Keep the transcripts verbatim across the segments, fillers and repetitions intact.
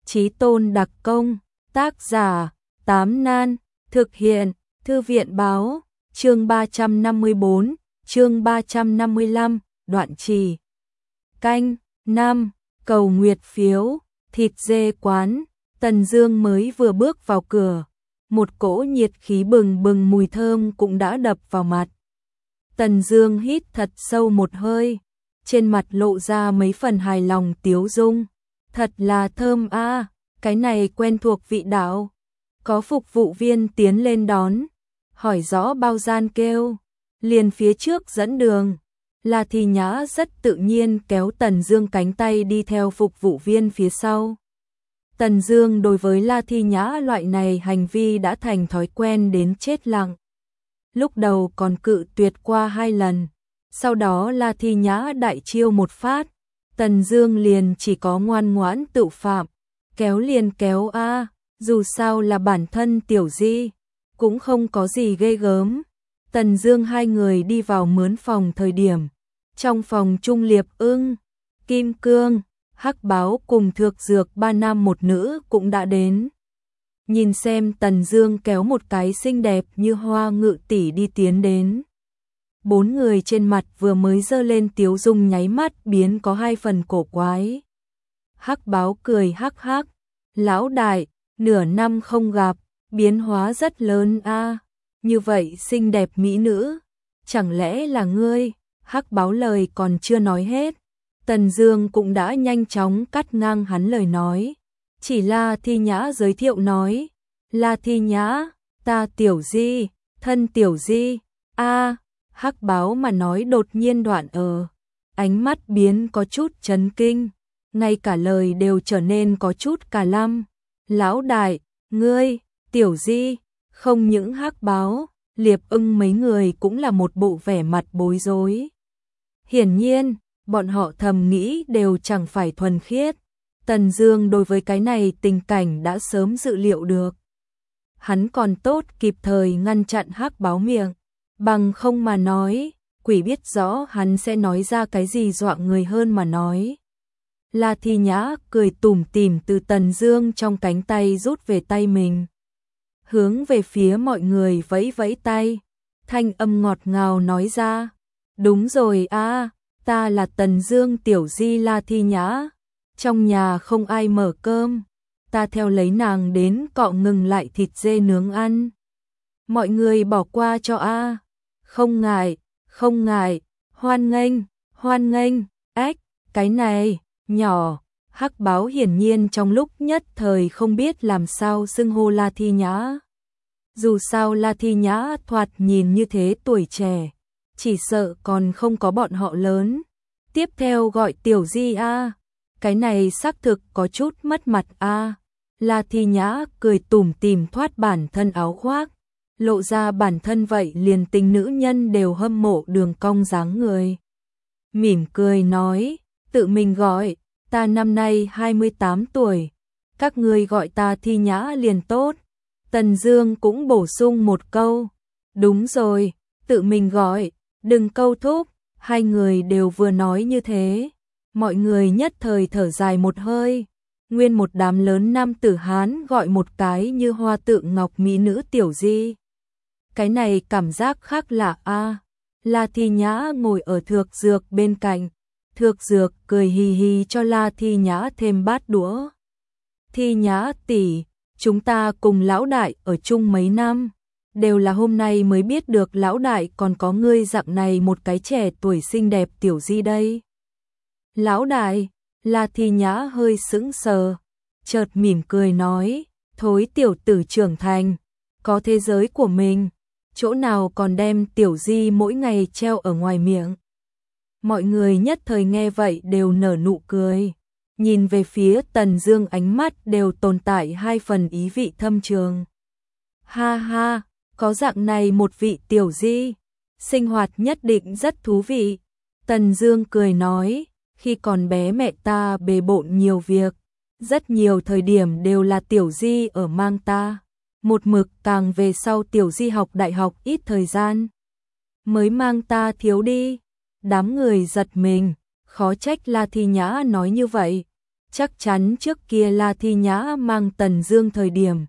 Chí tôn đặc công, tác giả, Tám Nan, thực hiện, Thư viện báo, chương ba trăm năm mươi bốn, chương ba trăm năm mươi lăm, đoạn trì. Canh, năm, cầu nguyệt phiếu, thịt dê quán, Tần Dương mới vừa bước vào cửa, một cỗ nhiệt khí bừng bừng mùi thơm cũng đã đập vào mặt. Tần Dương hít thật sâu một hơi, trên mặt lộ ra mấy phần hài lòng tiếu dung. Thật là thơm a, à, cái này quen thuộc vị đạo. Có phục vụ viên tiến lên đón, hỏi rõ bao gian kêu, liền phía trước dẫn đường. La Thi Nhã rất tự nhiên kéo Tần Dương cánh tay đi theo phục vụ viên phía sau. Tần Dương đối với La Thi Nhã loại này hành vi đã thành thói quen đến chết lặng. Lúc đầu còn cự tuyệt qua hai lần, sau đó La Thi Nhã đại chiêu một phát, Tần Dương liền chỉ có ngoan ngoãn tự phạm, kéo liền kéo a, à, dù sao là bản thân tiểu di, cũng không có gì ghê gớm. Tần Dương hai người đi vào mướn phòng thời điểm, trong phòng Trung Liệp Ưng, Kim Cương, Hắc Báo cùng Thược Dược ba nam một nữ cũng đã đến. Nhìn xem Tần Dương kéo một cái xinh đẹp như hoa ngự tỷ đi tiến đến. Bốn người trên mặt vừa mới dơ lên tiếu dung nháy mắt biến có hai phần cổ quái. Hắc Báo cười hắc hắc, lão đại, nửa năm không gặp, biến hóa rất lớn a, à. Như vậy xinh đẹp mỹ nữ, chẳng lẽ là ngươi? Hắc Báo lời còn chưa nói hết, Tần Dương cũng đã nhanh chóng cắt ngang hắn lời nói. Chỉ La Thi Nhã giới thiệu nói, La Thi Nhã, ta tiểu di, thân tiểu di, a, à, Hắc Báo mà nói đột nhiên đoạn ở, ánh mắt biến có chút chấn kinh, ngay cả lời đều trở nên có chút cà lăm. Lão đại, ngươi, tiểu di, không những Hắc Báo, Liệp Ưng mấy người cũng là một bộ vẻ mặt bối rối. Hiển nhiên, bọn họ thầm nghĩ đều chẳng phải thuần khiết. Tần Dương đối với cái này tình cảnh đã sớm dự liệu được. Hắn còn tốt kịp thời ngăn chặn Hắc Báo miệng, bằng không mà nói, quỷ biết rõ hắn sẽ nói ra cái gì dọa người hơn mà nói. La Thi Nhã cười tủm tỉm từ Tần Dương trong cánh tay rút về tay mình, hướng về phía mọi người vẫy vẫy tay, thanh âm ngọt ngào nói ra, đúng rồi a, à, ta là Tần Dương tiểu di La Thi Nhã, trong nhà không ai mở cơm, ta theo lấy nàng đến cọ ngừng lại thịt dê nướng ăn. Mọi người bỏ qua cho a, à. Không ngại, không ngại, hoan nghênh, hoan nghênh, ếch, cái này, nhỏ. Hắc Báo hiển nhiên trong lúc nhất thời không biết làm sao xưng hô La Thi Nhã. Dù sao La Thi Nhã thoạt nhìn như thế tuổi trẻ, chỉ sợ còn không có bọn họ lớn. Tiếp theo gọi tiểu di a, à. Cái này xác thực có chút mất mặt a. À. La Thi Nhã cười tủm tỉm thoát bản thân áo khoác, lộ ra bản thân vậy liền tình nữ nhân đều hâm mộ đường cong dáng người. Mỉm cười nói, tự mình gọi, ta năm nay hai mươi tám tuổi, các ngươi gọi ta Thi Nhã liền tốt. Tần Dương cũng bổ sung một câu, đúng rồi, tự mình gọi, đừng câu thúc. Hai người đều vừa nói như thế, mọi người nhất thời thở dài một hơi. Nguyên một đám lớn nam tử Hán gọi một cái như hoa tượng ngọc mỹ nữ tiểu di. Cái này cảm giác khác lạ a. À. La Thi Nhã ngồi ở Thược Dược bên cạnh, Thược Dược cười hì hì cho La Thi Nhã thêm bát đũa. Thi Nhã tỷ, chúng ta cùng lão đại ở chung mấy năm, đều là hôm nay mới biết được lão đại còn có ngươi dạng này một cái trẻ tuổi xinh đẹp tiểu di đây. Lão đại, La Thi Nhã hơi sững sờ, chợt mỉm cười nói, thối tiểu tử trưởng thành, có thế giới của mình, chỗ nào còn đem tiểu di mỗi ngày treo ở ngoài miệng. Mọi người nhất thời nghe vậy đều nở nụ cười, nhìn về phía Tần Dương ánh mắt đều tồn tại hai phần ý vị thâm trường. Ha ha, có dạng này một vị tiểu di, sinh hoạt nhất định rất thú vị. Tần Dương cười nói, khi còn bé mẹ ta bề bộn nhiều việc, rất nhiều thời điểm đều là tiểu di ở mang ta, một mực càng về sau tiểu di học đại học ít thời gian, mới mang ta thiếu đi. Đám người giật mình, khó trách La Thi Nhã nói như vậy, chắc chắn trước kia La Thi Nhã mang Tần Dương thời điểm.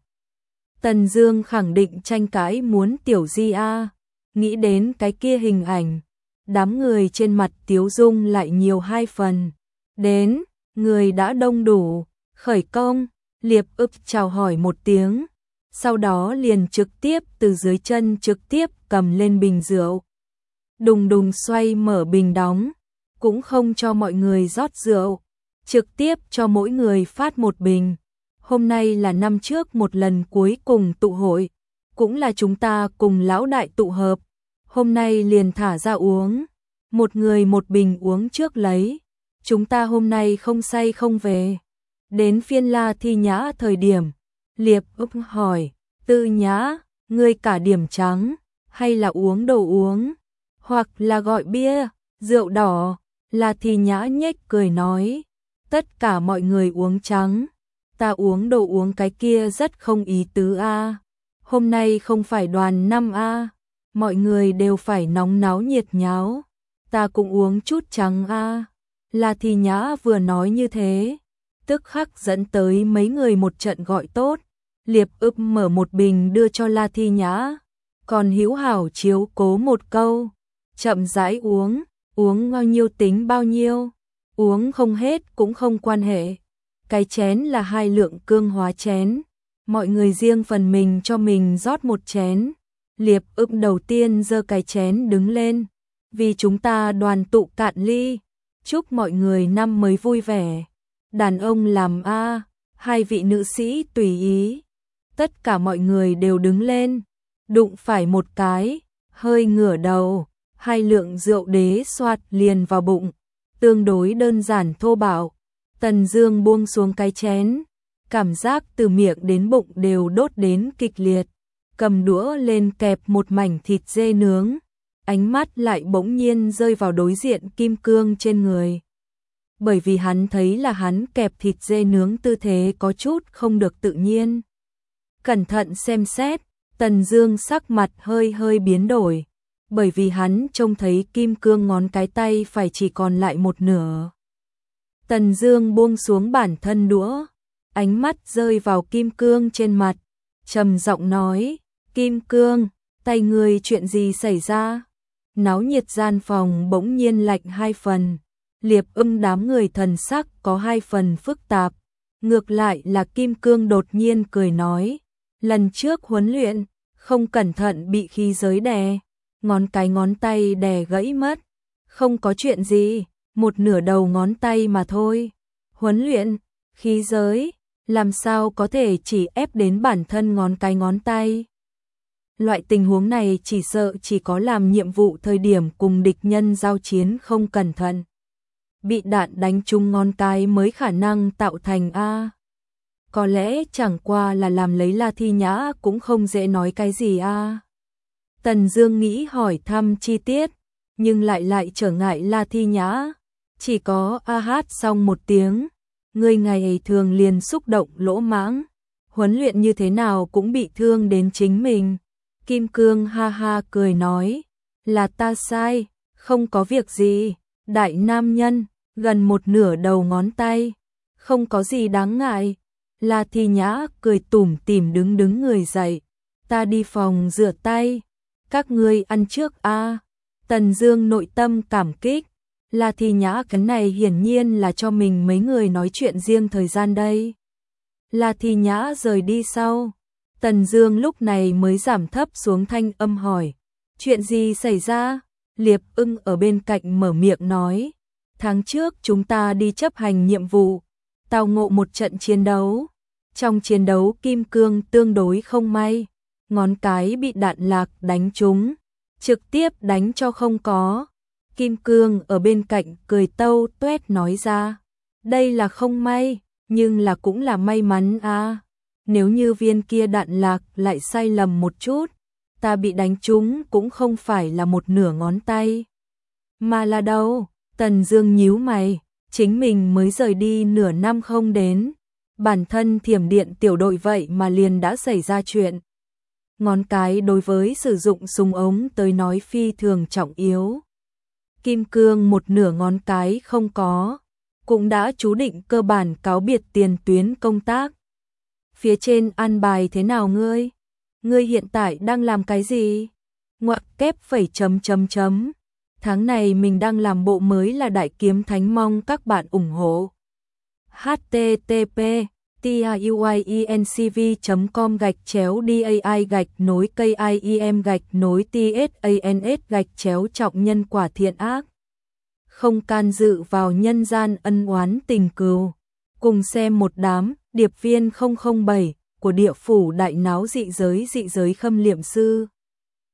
Tần Dương khẳng định tranh cãi muốn Tiểu Di a, nghĩ đến cái kia hình ảnh, đám người trên mặt tiếu dung lại nhiều hai phần. Đến, người đã đông đủ, khởi công, Liệp Ức chào hỏi một tiếng, sau đó liền trực tiếp từ dưới chân trực tiếp cầm lên bình rượu. Đùng đùng xoay mở bình đóng, cũng không cho mọi người rót rượu, trực tiếp cho mỗi người phát một bình. Hôm nay là năm trước một lần cuối cùng tụ hội, cũng là chúng ta cùng lão đại tụ hợp, hôm nay liền thả ra uống, một người một bình uống trước lấy, chúng ta hôm nay không say không về. Đến phiên La Thi Nhã thời điểm, Liệp Ức hỏi, Tư Nhã, ngươi cả điểm trắng, hay là uống đồ uống, hoặc là gọi bia, rượu đỏ. La Thi Nhã nhếch cười nói, tất cả mọi người uống trắng, ta uống đồ uống cái kia rất không ý tứ a. Hôm nay không phải đoàn năm a, mọi người đều phải nóng náo nhiệt nháo, ta cũng uống chút trắng a. La Thi Nhã vừa nói như thế, tức khắc dẫn tới mấy người một trận gọi tốt. Liệp Ức mở một bình đưa cho La Thi Nhã, còn hữu hảo chiếu cố một câu, chậm rãi uống, uống bao nhiêu tính bao nhiêu, uống không hết cũng không quan hệ. Cái chén là hai lượng cương hóa chén, mọi người riêng phần mình cho mình rót một chén. Liệp Ức đầu tiên giơ cái chén đứng lên, vì chúng ta đoàn tụ cạn ly, chúc mọi người năm mới vui vẻ. Đàn ông làm a, hai vị nữ sĩ tùy ý. Tất cả mọi người đều đứng lên, đụng phải một cái, hơi ngửa đầu, hai lượng rượu đế xoạt liền vào bụng, tương đối đơn giản thô bạo. Tần Dương buông xuống cái chén, cảm giác từ miệng đến bụng đều đốt đến kịch liệt, cầm đũa lên kẹp một mảnh thịt dê nướng, ánh mắt lại bỗng nhiên rơi vào đối diện Kim Cương trên người. Bởi vì hắn thấy là hắn kẹp thịt dê nướng tư thế có chút không được tự nhiên. Cẩn thận xem xét, Tần Dương sắc mặt hơi hơi biến đổi, bởi vì hắn trông thấy Kim Cương ngón cái tay phải chỉ còn lại một nửa. Tần Dương buông xuống bản thân đũa, ánh mắt rơi vào Kim Cương trên mặt, trầm giọng nói, Kim Cương, tay ngươi chuyện gì xảy ra? Náo nhiệt gian phòng bỗng nhiên lạnh hai phần, Liệp Ưng đám người thần sắc có hai phần phức tạp, ngược lại là Kim Cương đột nhiên cười nói, lần trước huấn luyện, không cẩn thận bị khí giới đè, ngón cái ngón tay đè gãy mất, không có chuyện gì, một nửa đầu ngón tay mà thôi. Huấn luyện, khí giới, làm sao có thể chỉ ép đến bản thân ngón cái ngón tay. Loại tình huống này chỉ sợ chỉ có làm nhiệm vụ thời điểm cùng địch nhân giao chiến không cẩn thận, bị đạn đánh trúng ngón cái mới khả năng tạo thành a. Có lẽ chẳng qua là làm lấy La Thi Nhã cũng không dễ nói cái gì a. Tần Dương nghĩ hỏi thăm chi tiết, nhưng lại lại trở ngại La Thi Nhã, chỉ có a hát xong một tiếng, người ngày thường liền xúc động lỗ mãng, huấn luyện như thế nào cũng bị thương đến chính mình. Kim Cương ha ha cười nói, là ta sai, không có việc gì, đại nam nhân, gần một nửa đầu ngón tay, không có gì đáng ngại. La Thi Nhã cười tủm tỉm đứng đứng người dậy, ta đi phòng rửa tay, các ngươi ăn trước a. Tần Dương nội tâm cảm kích, La Thi Nhã cái này hiển nhiên là cho mình mấy người nói chuyện riêng thời gian đây. La Thi Nhã rời đi sau, Tần Dương lúc này mới giảm thấp xuống thanh âm hỏi, chuyện gì xảy ra? Liệp Ưng ở bên cạnh mở miệng nói, tháng trước chúng ta đi chấp hành nhiệm vụ, tao ngộ một trận chiến đấu. Trong chiến đấu Kim Cương tương đối không may, ngón cái bị đạn lạc đánh trúng, trực tiếp đánh cho không có. Kim Cương ở bên cạnh cười tâu tuét nói ra, đây là không may, nhưng là cũng là may mắn a. Nếu như viên kia đạn lạc lại sai lầm một chút, ta bị đánh trúng cũng không phải là một nửa ngón tay, mà là đâu. Tần Dương nhíu mày, chính mình mới rời đi nửa năm không đến, bản thân thiểm điện tiểu đội vậy mà liền đã xảy ra chuyện. Ngón cái đối với sử dụng súng ống tới nói phi thường trọng yếu. Kim Cương một nửa ngón cái không có, cũng đã chú định cơ bản cáo biệt tiền tuyến công tác. Phía trên an bài thế nào ngươi? Ngươi hiện tại đang làm cái gì? Ngoặc kép phẩy chấm chấm chấm. Tháng này mình đang làm bộ mới là Đại Kiếm Thánh, mong các bạn ủng hộ. h t t p tiuyencv chấm com gạch chéo dai gạch nối kiem gạch nối tsans gạch chéo trọng nhân quả thiện ác. Không can dự vào nhân gian ân oán tình cừu. Cùng xem một đám điệp viên không không bảy của địa phủ đại náo dị giới dị giới Khâm Liệm Sư.